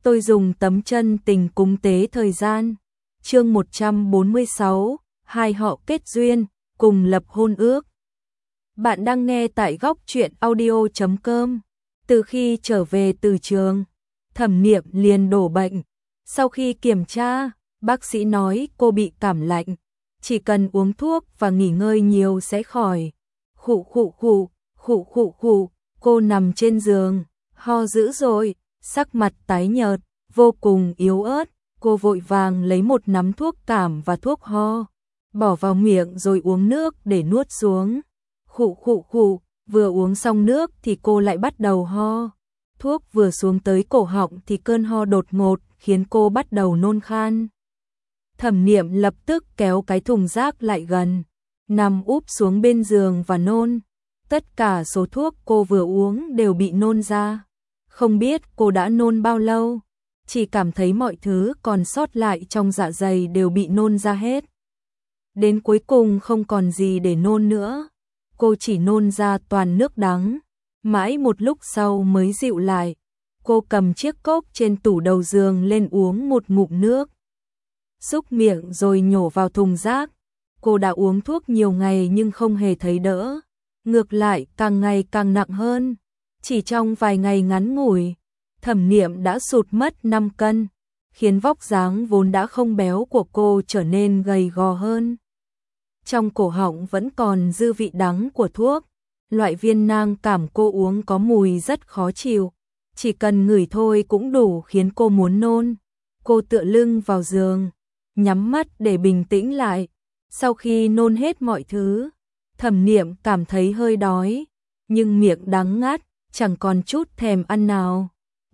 tôi dùng tấm chân tình cúng tế thời gian. Chương 146, hai họ kết duyên, cùng lập hôn ước. Bạn đang nghe tại góc truyện audio.com. Từ khi trở về từ trường, Thẩm Niệm liền đổ bệnh. Sau khi kiểm tra, bác sĩ nói cô bị cảm lạnh, chỉ cần uống thuốc và nghỉ ngơi nhiều sẽ khỏi. Khụ khụ khụ, khụ khụ khụ, cô nằm trên giường, ho dữ dội, sắc mặt tái nhợt, vô cùng yếu ớt. Cô vội vàng lấy một nắm thuốc cảm và thuốc ho, bỏ vào miệng rồi uống nước để nuốt xuống. Khụ khụ khụ, vừa uống xong nước thì cô lại bắt đầu ho. Thuốc vừa xuống tới cổ họng thì cơn ho đột ngột khiến cô bắt đầu nôn khan. Thẩm Niệm lập tức kéo cái thùng rác lại gần, nằm úp xuống bên giường và nôn. Tất cả số thuốc cô vừa uống đều bị nôn ra. Không biết cô đã nôn bao lâu, chỉ cảm thấy mọi thứ còn sót lại trong dạ dày đều bị nôn ra hết. Đến cuối cùng không còn gì để nôn nữa, cô chỉ nôn ra toàn nước đắng. Mãi một lúc sau mới dịu lại, cô cầm chiếc cốc trên tủ đầu giường lên uống một ngụm nước, xúc miệng rồi nhổ vào thùng rác. Cô đã uống thuốc nhiều ngày nhưng không hề thấy đỡ, ngược lại càng ngày càng nặng hơn. Chỉ trong vài ngày ngắn ngủi, Thẩm Niệm đã sụt mất 5 cân, khiến vóc dáng vốn đã không béo của cô trở nên gầy gò hơn. Trong cổ họng vẫn còn dư vị đắng của thuốc, loại viên nang cảm cô uống có mùi rất khó chịu, chỉ cần ngửi thôi cũng đủ khiến cô muốn nôn. Cô tựa lưng vào giường, nhắm mắt để bình tĩnh lại. Sau khi nôn hết mọi thứ, Thẩm Niệm cảm thấy hơi đói, nhưng miệng đắng ngắt, chẳng còn chút thèm ăn nào.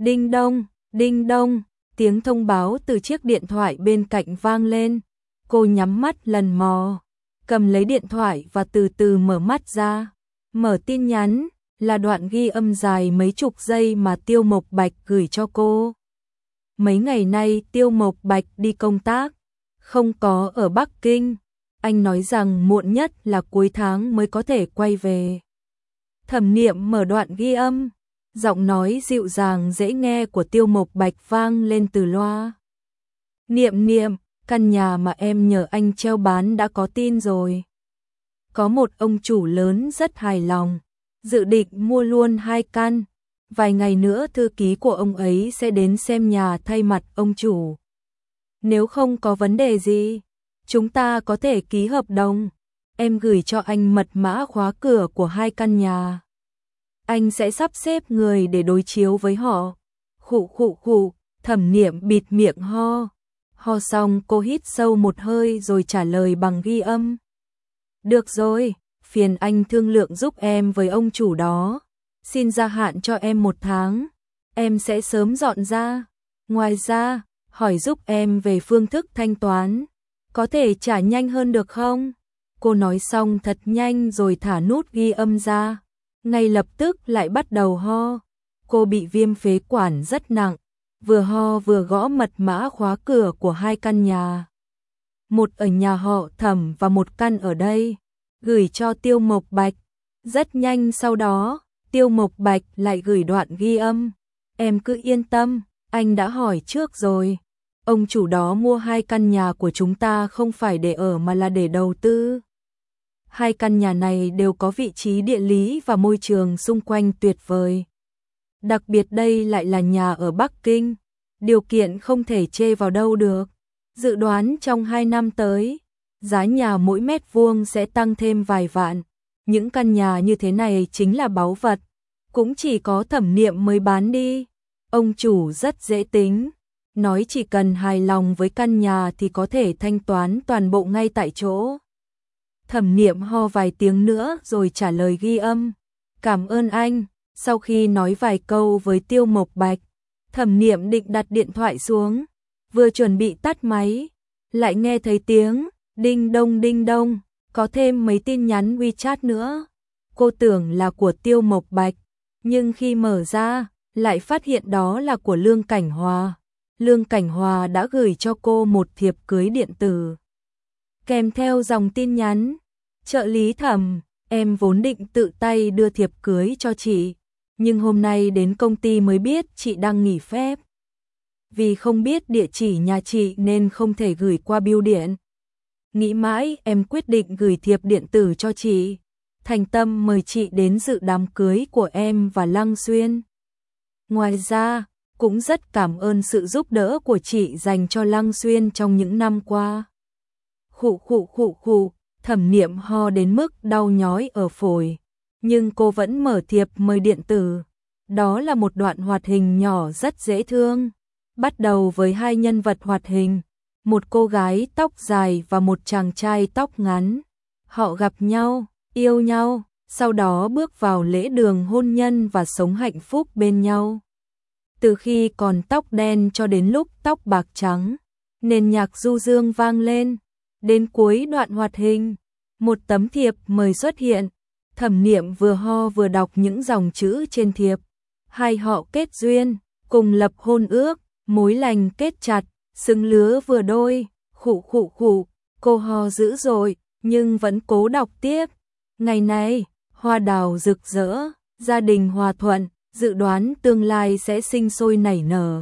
Đinh đông, tiếng thông báo từ chiếc điện thoại bên cạnh vang lên. Cô nhắm mắt lần mò, cầm lấy điện thoại và từ từ mở mắt ra. Mở tin nhắn, là đoạn ghi âm dài mấy chục giây mà Tiêu Mộc Bạch gửi cho cô. Mấy ngày nay Tiêu Mộc Bạch đi công tác, không có ở Bắc Kinh. Anh nói rằng muộn nhất là cuối tháng mới có thể quay về. Thẩm Niệm mở đoạn ghi âm, giọng nói dịu dàng dễ nghe của Tiêu Mộc Bạch vang lên từ loa. Niệm, căn nhà mà em nhờ anh treo bán đã có tin rồi. Có một ông chủ lớn rất hài lòng, dự định mua luôn 2 căn. Vài ngày nữa thư ký của ông ấy sẽ đến xem nhà thay mặt ông chủ. Nếu không có vấn đề gì, chúng ta có thể ký hợp đồng. Em gửi cho anh mật mã khóa cửa của 2 căn nhà. Anh sẽ sắp xếp người để đối chiếu với họ. Khụ khụ khụ, Thẩm Niệm bịt miệng ho. Ho xong cô hít sâu một hơi rồi trả lời bằng ghi âm. Được rồi, phiền anh thương lượng giúp em với ông chủ đó. Xin gia hạn cho em 1 tháng, em sẽ sớm dọn ra. Ngoài ra, hỏi giúp em về phương thức thanh toán. Có thể trả nhanh hơn được không? Cô nói xong thật nhanh rồi thả nút ghi âm ra. Ngay lập tức lại bắt đầu ho. Cô bị viêm phế quản rất nặng, vừa ho vừa gõ mật mã khóa cửa của 2 căn nhà. Một ở nhà họ Thẩm và 1 căn ở đây, gửi cho Tiêu Mộc Bạch. Rất nhanh sau đó, Tiêu Mộc Bạch lại gửi đoạn ghi âm. Em cứ yên tâm, anh đã hỏi trước rồi. Ông chủ đó mua 2 căn nhà của chúng ta không phải để ở mà là để đầu tư. 2 căn nhà này đều có vị trí địa lý và môi trường xung quanh tuyệt vời. Đặc biệt đây lại là nhà ở Bắc Kinh, điều kiện không thể chê vào đâu được. Dự đoán trong 2 năm tới, giá nhà mỗi mét vuông sẽ tăng thêm vài vạn. Những căn nhà như thế này chính là báu vật, cũng chỉ có Thẩm Niệm mới bán đi. Ông chủ rất dễ tính, nói chỉ cần hài lòng với căn nhà thì có thể thanh toán toàn bộ ngay tại chỗ. Thẩm Niệm ho vài tiếng nữa rồi trả lời ghi âm. Cảm ơn anh. Sau khi nói vài câu với Tiêu Mộc Bạch, Thẩm Niệm định đặt điện thoại xuống, vừa chuẩn bị tắt máy, lại nghe thấy tiếng đinh đông, có thêm mấy tin nhắn WeChat nữa. Cô tưởng là của Tiêu Mộc Bạch, nhưng khi mở ra, lại phát hiện đó là của Lương Cảnh Hòa. Lương Cảnh Hòa đã gửi cho cô một thiệp cưới điện tử, kèm theo dòng tin nhắn: trợ lý Thẩm, em vốn định tự tay đưa thiệp cưới cho chị, nhưng hôm nay đến công ty mới biết chị đang nghỉ phép. vì không biết địa chỉ nhà chị nên không thể gửi qua bưu điện. Nghĩ mãi em quyết định gửi thiệp điện tử cho chị, thành tâm mời chị đến dự đám cưới của em và Lăng Xuyên. Ngoài ra, cũng rất cảm ơn sự giúp đỡ của chị dành cho Lăng Xuyên trong những năm qua. Khụ, Thẩm Niệm ho đến mức đau nhói ở phổi, nhưng cô vẫn mở thiệp mời điện tử. Đó là một đoạn hoạt hình nhỏ rất dễ thương, bắt đầu với hai nhân vật hoạt hình, một cô gái tóc dài và một chàng trai tóc ngắn. Họ gặp nhau, yêu nhau, sau đó bước vào lễ đường hôn nhân và sống hạnh phúc bên nhau. Từ khi còn tóc đen cho đến lúc tóc bạc trắng, nền nhạc du dương vang lên. Đến cuối đoạn hoạt hình, một tấm thiệp mời xuất hiện. Thẩm Niệm vừa ho vừa đọc những dòng chữ trên thiệp. Hai họ kết duyên, cùng lập hôn ước, mối lành kết chặt, xứng lứa vừa đôi. Khụ, cô ho dữ dội, nhưng vẫn cố đọc tiếp. Ngày này, hoa đào rực rỡ, gia đình hòa thuận, dự đoán tương lai sẽ sinh sôi nảy nở.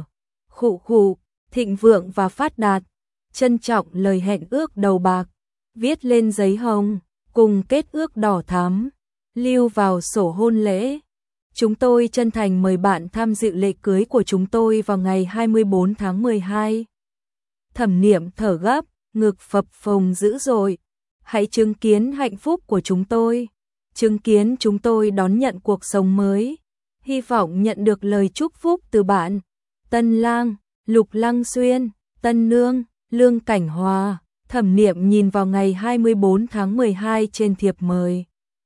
Khụ, thịnh vượng và phát đạt. Trân trọng lời hẹn ước đầu bạc, viết lên giấy hồng, cùng kết ước đỏ thắm, lưu vào sổ hôn lễ. Chúng tôi chân thành mời bạn tham dự lễ cưới của chúng tôi vào ngày 24 tháng 12. Thẩm Niệm thở gấp, ngực phập phồng dữ dội. Hãy chứng kiến hạnh phúc của chúng tôi, chứng kiến chúng tôi đón nhận cuộc sống mới. Hy vọng nhận được lời chúc phúc từ bạn. Tân lang, Lục Lăng Xuyên, tân nương, Lương Cảnh Hòa. Thẩm Niệm nhìn vào ngày 24 tháng 12 trên thiệp mời.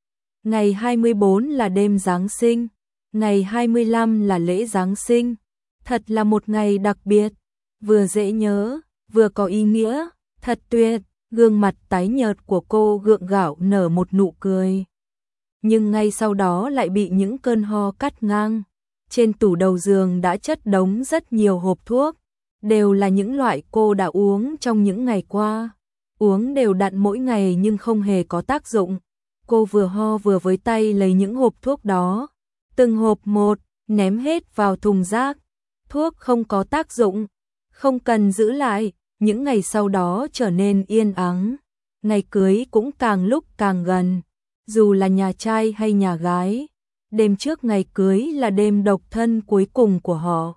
Ngày 24 là đêm Giáng sinh, ngày 25 là lễ Giáng sinh. Thật là một ngày đặc biệt, vừa dễ nhớ, vừa có ý nghĩa, thật tuyệt. Gương mặt tái nhợt của cô gượng gạo nở một nụ cười. Nhưng ngay sau đó lại bị những cơn ho cắt ngang. Trên tủ đầu giường đã chất đống rất nhiều hộp thuốc, đều là những loại cô đã uống trong những ngày qua. Uống đều đặn mỗi ngày nhưng không hề có tác dụng. Cô vừa ho vừa với tay lấy những hộp thuốc đó, từng hộp một, ném hết vào thùng rác. Thuốc không có tác dụng, không cần giữ lại. Những ngày sau đó trở nên yên ắng. Ngày cưới cũng càng lúc càng gần. Dù là nhà trai hay nhà gái, đêm trước ngày cưới là đêm độc thân cuối cùng của họ.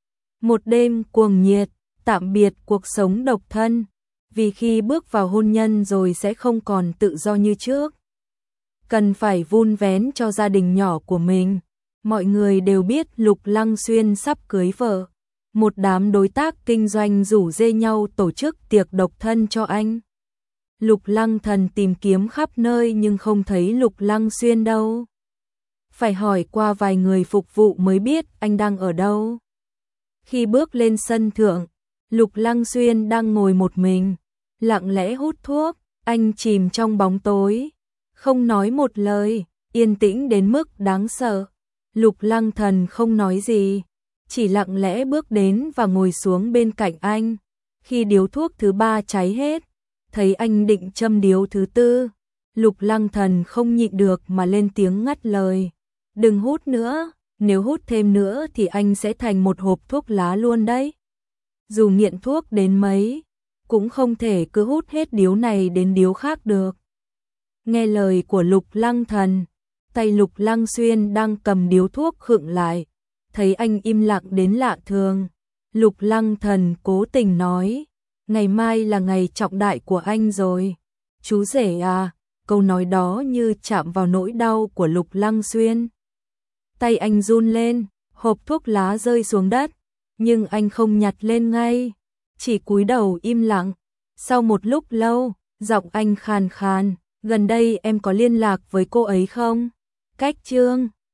Một đêm cuồng nhiệt, tạm biệt cuộc sống độc thân, vì khi bước vào hôn nhân rồi sẽ không còn tự do như trước. Cần phải vun vén cho gia đình nhỏ của mình. Mọi người đều biết Lục Lăng Xuyên sắp cưới vợ. Một đám đối tác kinh doanh rủ rê nhau tổ chức tiệc độc thân cho anh. Lục Lăng Thần tìm kiếm khắp nơi nhưng không thấy Lục Lăng Xuyên đâu. Phải hỏi qua vài người phục vụ mới biết anh đang ở đâu. Khi bước lên sân thượng, Lục Lăng Xuyên đang ngồi một mình, lặng lẽ hút thuốc. Anh chìm trong bóng tối, không nói một lời, yên tĩnh đến mức đáng sợ. Lục Lăng Thần không nói gì, chỉ lặng lẽ bước đến và ngồi xuống bên cạnh anh. Khi điếu thuốc thứ ba cháy hết, thấy anh định châm điếu thứ tư, Lục Lăng Thần không nhịn được mà lên tiếng ngắt lời. Đừng hút nữa, nếu hút thêm nữa thì anh sẽ thành một hộp thuốc lá luôn đấy. Dù nghiện thuốc đến mấy, cũng không thể cứ hút hết điếu này đến điếu khác được. Nghe lời của Lục Lăng Thần, tay Lục Lăng Xuyên đang cầm điếu thuốc khựng lại. Thấy anh im lặng đến lạ thường, Lục Lăng Thần cố tình nói, ngày mai là ngày trọng đại của anh rồi. Chú rể à, câu nói đó như chạm vào nỗi đau của Lục Lăng Xuyên. Tay anh run lên, hộp thuốc lá rơi xuống đất, nhưng anh không nhặt lên ngay, chỉ cúi đầu im lặng. Sau một lúc lâu, giọng anh khàn khàn, gần đây em có liên lạc với cô ấy không? Cách Trương.